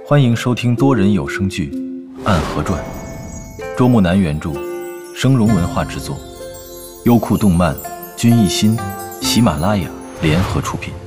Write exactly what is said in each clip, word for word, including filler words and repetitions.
欢迎收听多人有声剧《暗河传》，周木南原著，生荣文化制作，优酷动漫、君艺心、喜马拉雅联合出品。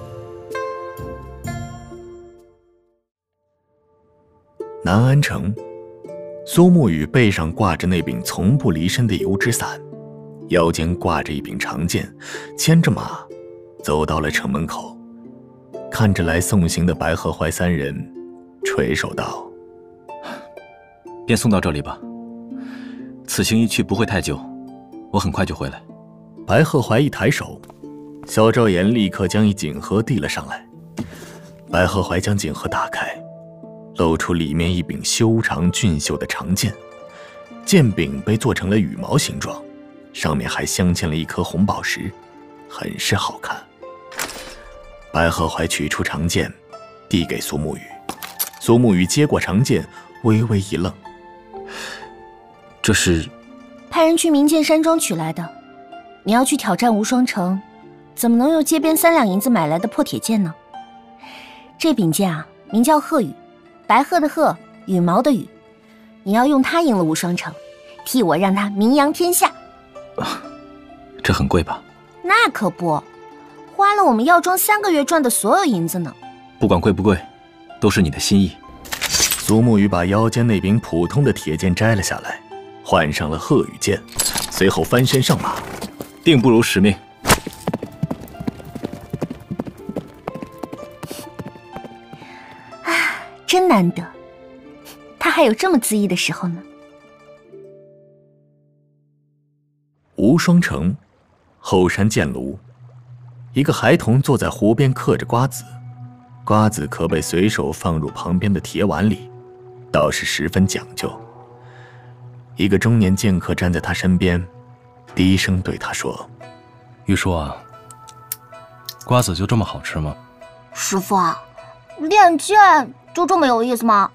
南安城，苏沐雨背上挂着那柄从不离身的油纸伞，腰间挂着一柄长剑，牵着马走到了城门口，看着来送行的白鹤怀三人，垂首道： 便送到这里吧，此行一去不会太久，我很快就回来。 白鹤怀一抬手，小赵岩立刻将一锦盒递了上来。白鹤怀将锦盒打开，露出里面一柄修长俊秀的长剑，剑柄被做成了羽毛形状，上面还镶嵌了一颗红宝石，很是好看。白鹤怀取出长剑，递给苏沐雨。苏沐雨接过长剑，微微一愣：“ 这是派人去明剑山庄取来的。你要去挑战无双城，怎么能用街边三两银子买来的破铁剑呢？这柄剑啊，名叫鹤羽，白鹤的鹤，羽毛的羽。你要用它赢了无双城，替我让它名扬天下。” 啊，这很贵吧？ 那可不，花了我们药庄三个月赚的所有银子呢。 不管贵不贵，都是你的心意。 苏沐雨把腰间那柄普通的铁剑摘了下来，换上了鹤羽剑，随后翻身上马， 定不辱使命。 啊，真难得，他还有这么恣意的时候呢。 无双城后山剑庐，一个孩童坐在湖边嗑着瓜子，瓜子壳被随手放入旁边的铁碗里，倒是十分讲究。一个中年剑客站在他身边，低声对他说：“ 玉叔啊，瓜子就这么好吃吗？” 师父啊，练剑就这么有意思吗？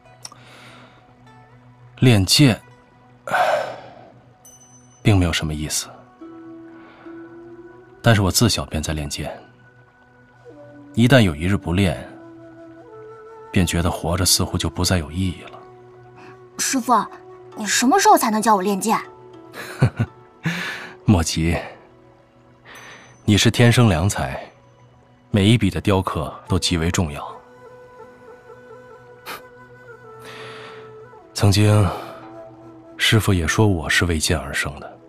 练剑并没有什么意思，但是我自小便在练剑，一旦有一日不练，便觉得活着似乎就不再有意义了。 师父，你什么时候才能教我练剑？ 莫急，你是天生良才，每一笔的雕刻都极为重要。曾经师父也说我是为剑而生的，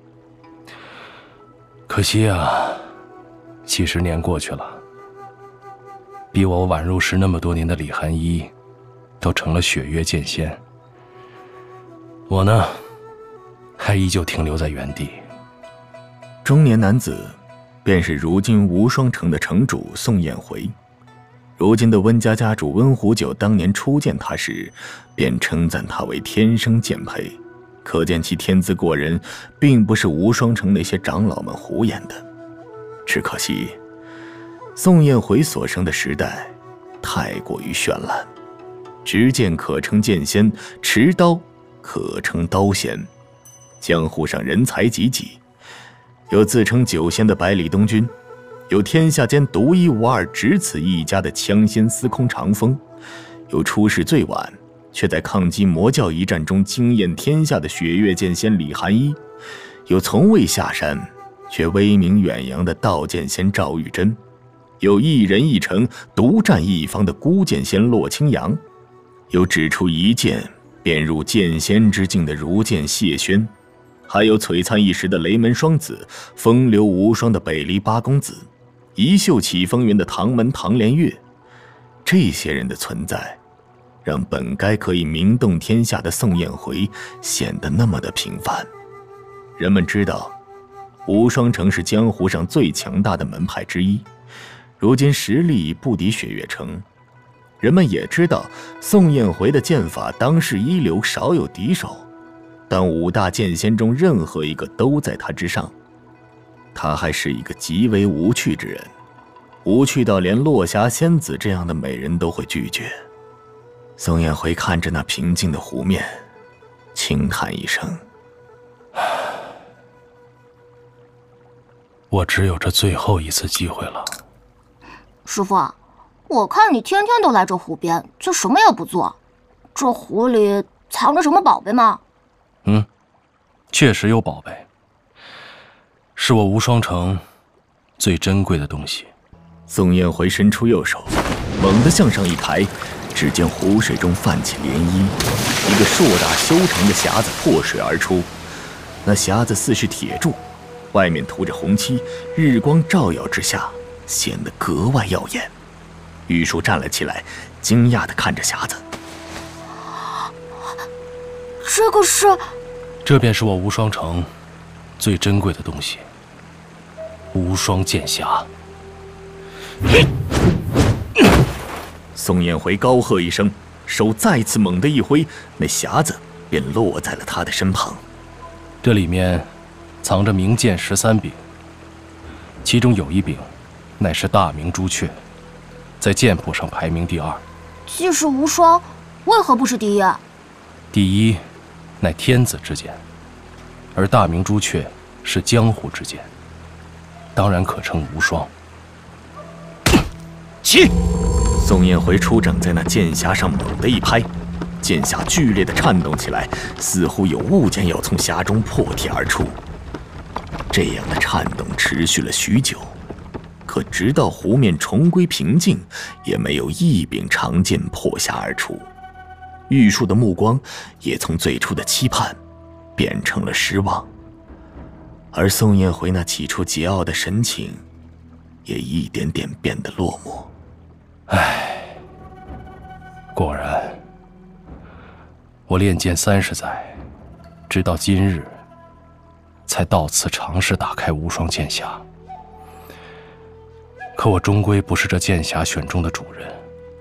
可惜啊，几十年过去了，比我晚入师那么多年的李寒一都成了雪月剑仙，我呢还依旧停留在原地。 中年男子便是如今无双城的城主宋彦回。如今的温家家主温壶酒当年初见他时，便称赞他为天生剑胚，可见其天资过人，并不是无双城那些长老们胡言的。只可惜宋彦回所生的时代太过于绚烂，执剑可称剑仙，持刀可称刀仙，江湖上人才济济，有自称九仙的百里东君，有天下间独一无二只此一家的枪仙司空长风，有出世最晚却在抗击魔教一战中惊艳天下的雪月剑仙李寒一，有从未下山却威名远扬的道剑仙赵玉珍，有一人一城独占一方的孤剑仙洛清扬，有只出一剑便入剑仙之境的如剑谢轩，还有璀璨一时的雷门双子，风流无双的北离八公子，一袖起风云的唐门唐连月。这些人的存在让本该可以名动天下的宋彦回显得那么的平凡。人们知道无双城是江湖上最强大的门派之一，如今实力已不敌雪月城。人们也知道宋彦回的剑法当世一流，少有敌手，但五大剑仙中任何一个都在他之上。他还是一个极为无趣之人，无趣到连落霞仙子这样的美人都会拒绝。宋彦回看着那平静的湖面，轻叹一声：“ 我只有这最后一次机会了。” 师父， 我看你天天都来这湖边，却什么也不做，这湖里藏着什么宝贝吗？ 嗯，确实有宝贝，是我无双城最珍贵的东西。 宋彦回伸出右手，猛地向上一抬，只见湖水中泛起涟漪，一个硕大修长的匣子破水而出。那匣子似是铁铸，外面涂着红漆，日光照耀之下，显得格外耀眼。玉树站了起来，惊讶地看着匣子。 这个是…… 这便是我无双城最珍贵的东西——无双剑匣。 宋彦回高喝一声，手再次猛地一挥，那匣子便落在了他的身旁。 这里面藏着名剑十三柄，其中有一柄乃是大明朱雀，在剑谱上排名第二。 既是无双，为何不是第一？ 第一乃天子之剑，而大明朱雀是江湖之剑，当然可称无双。起！ 宋彦回出掌在那剑匣上猛地一拍，剑匣剧烈地颤动起来，似乎有物件要从匣中破体而出。这样的颤动持续了许久，可直到湖面重归平静，也没有一柄长剑破匣而出。玉树的目光也从最初的期盼变成了失望，而宋彦回那起初桀骜的神情也一点点变得落寞。 唉，果然，我练剑三十载，直到今日，才到此尝试打开无双剑匣。可我终归不是这剑匣选中的主人，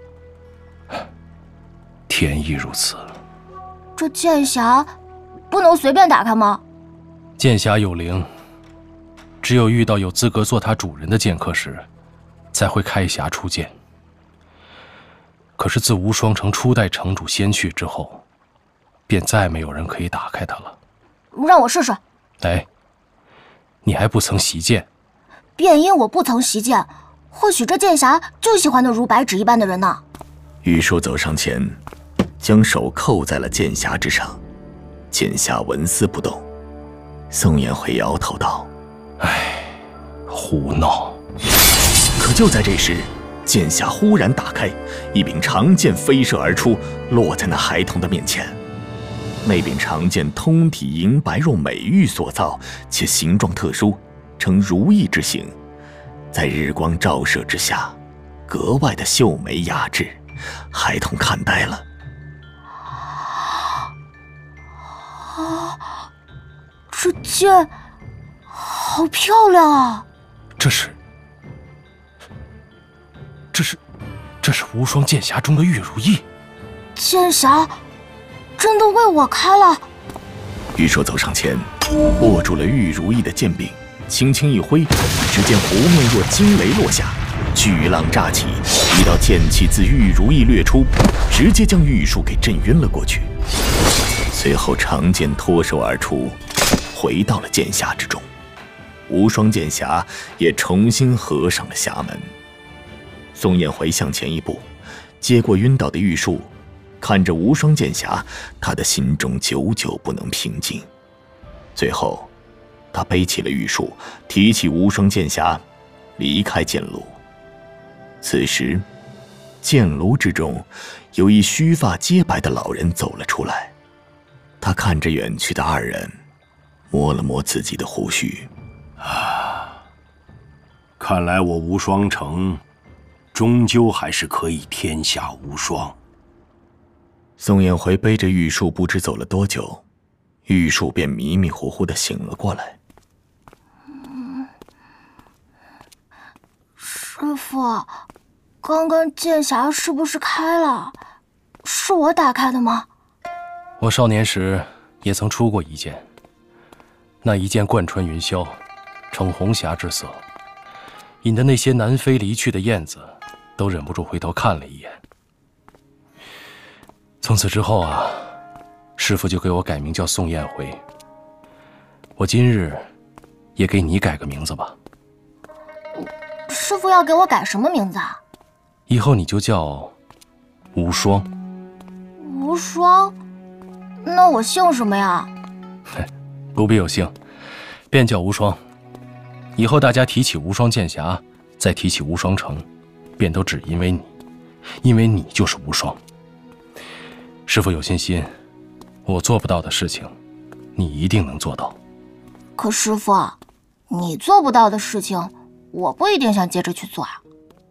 天意如此。 这剑匣不能随便打开吗？ 剑匣有灵，只有遇到有资格做它主人的剑客时，才会开匣出剑。可是自无双城初代城主先去之后，便再没有人可以打开它了。 让我试试。 哎，你还不曾习剑？ 便因我不曾习剑，或许这剑匣就喜欢那如白纸一般的人呢。 玉树走上前，将手扣在了剑匣之上，剑匣纹丝不动。宋彦回摇头道：“ 唉，胡闹！” 可就在这时，剑匣忽然打开，一柄长剑飞射而出，落在那孩童的面前。那柄长剑通体银白肉美玉所造，且形状特殊，呈如意之形，在日光照射之下，格外的秀美雅致。孩童看呆了。 啊，这剑好漂亮啊！ 这是，这是，这是无双剑匣中的玉如意。 剑匣真的为我开了。 玉树走上前，握住了玉如意的剑柄，轻轻一挥，只见湖面若惊雷落下，巨浪乍起，一道剑气自玉如意掠出，直接将玉树给震晕了过去。随后长剑脱手而出，回到了剑匣之中。无双剑匣也重新合上了匣门。宋彦回向前一步，接过晕倒的玉树，看着无双剑匣，他的心中久久不能平静。最后他背起了玉树，提起无双剑匣，离开剑炉。此时剑炉之中有一须发皆白的老人走了出来，他看着远去的二人，摸了摸自己的胡须。 啊，看来我无双城终究还是可以天下无双。 宋彦回背着玉树不知走了多久，玉树便迷迷糊糊地醒了过来。 嗯，师父，刚刚剑匣是不是开了？是我打开的吗？ 我少年时也曾出过一剑，那一剑贯穿云霄，呈红霞之色，引得那些南飞离去的燕子都忍不住回头看了一眼。从此之后啊，师父就给我改名叫宋彦回。我今日也给你改个名字吧。 师父要给我改什么名字啊？ 以后你就叫无双。 无双？那我姓什么呀？ 不必有姓，便叫无双。以后大家提起无双剑侠，再提起无双城，便都只因为你，因为你就是无双。师父有信心，我做不到的事情，你一定能做到。 可师父，你做不到的事情，我不一定想接着去做啊。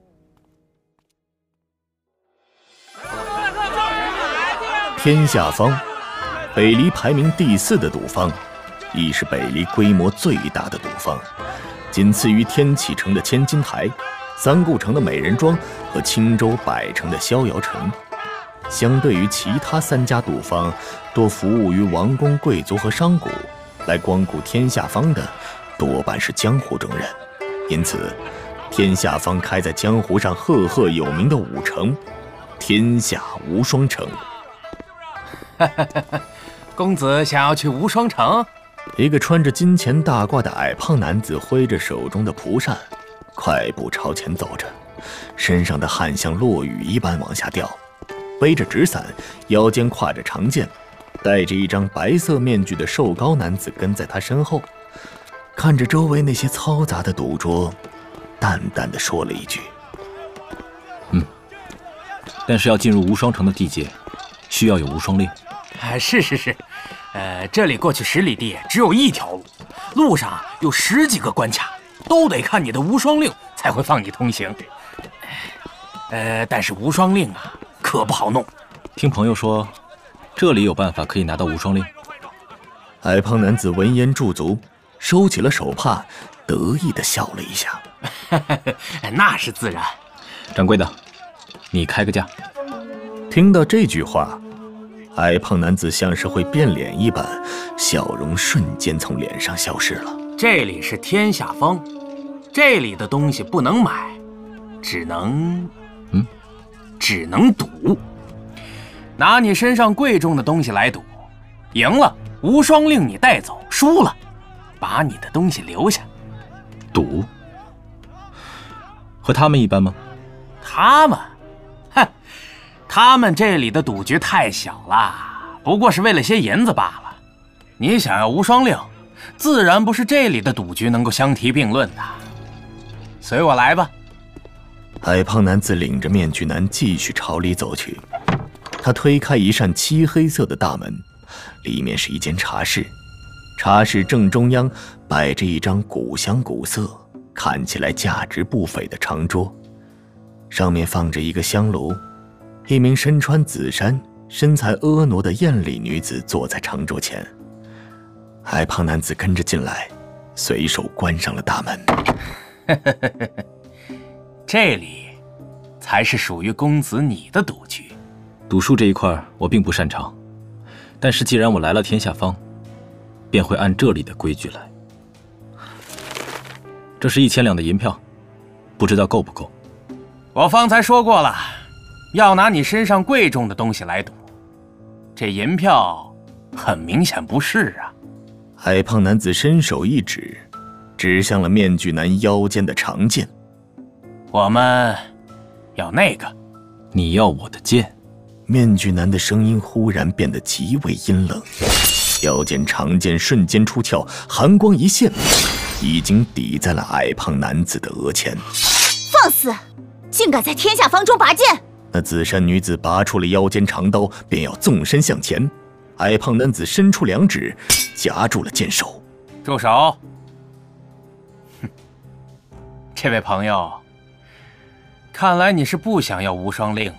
天下坊，北离排名第四的赌坊，亦是北离规模最大的赌坊，仅次于天启城的千金台、三顾城的美人庄和青州百城的逍遥城。相对于其他三家赌坊，多服务于王公贵族和商贾，来光顾天下坊的多半是江湖中人，因此天下坊开在江湖上赫赫有名的武城——天下无双城。 公子想要去无双城？ 一个穿着金钱大褂的矮胖男子挥着手中的蒲扇，快步朝前走着，身上的汗像落雨一般往下掉，背着纸伞，腰间挎着长剑，戴着一张白色面具的瘦高男子跟在他身后，看着周围那些嘈杂的赌桌，淡淡的说了一句：“ 嗯，但是要进入无双城的地界，需要有无双令。” 啊，是是是，呃，这里过去十里地只有一条路，路上有十几个关卡，都得看你的无双令才会放你通行。呃，但是无双令啊，可不好弄。 听朋友说，这里有办法可以拿到无双令。 矮胖男子闻言驻足，收起了手帕，得意地笑了一下。 那是自然。 掌柜的，你开个价。 听到这句话，矮胖男子像是会变脸一般，笑容瞬间从脸上消失了。 这里是天下坊，这里的东西不能买，只能， 嗯， 只能赌。拿你身上贵重的东西来赌，赢了无双令你带走，输了把你的东西留下。 赌？和他们一般吗？ 他们？哼，他们这里的赌局太小了，不过是为了些银子罢了。你想要无双令，自然不是这里的赌局能够相提并论的。随我来吧。 矮胖男子领着面具男继续朝里走去。他推开一扇漆黑色的大门，里面是一间茶室。茶室正中央摆着一张古香古色、看起来价值不菲的长桌，上面放着一个香炉。一名身穿紫衫、身材婀娜的艳丽女子坐在长桌前。矮胖男子跟着进来，随手关上了大门。 这里才是属于公子你的赌局。 赌术这一块我并不擅长，但是既然我来了天下坊，便会按这里的规矩来。这是一千两的银票，不知道够不够？ 我方才说过了，要拿你身上贵重的东西来赌，这银票很明显不是啊。 矮胖男子伸手一指，指向了面具男腰间的长剑。 我们要那个。 你要我的剑？ 面具男的声音忽然变得极为阴冷，腰间长剑瞬间出鞘，寒光一现，已经抵在了矮胖男子的额前。 放肆！竟敢在天下坊中拔剑！ 那紫衫女子拔出了腰间长刀，便要纵身向前。矮胖男子伸出两指，夹住了剑手。 住手！哼，这位朋友，看来你是不想要无双令了。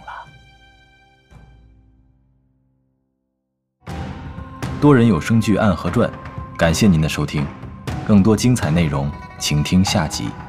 多人有声剧《暗河传》，感谢您的收听，更多精彩内容，请听下集。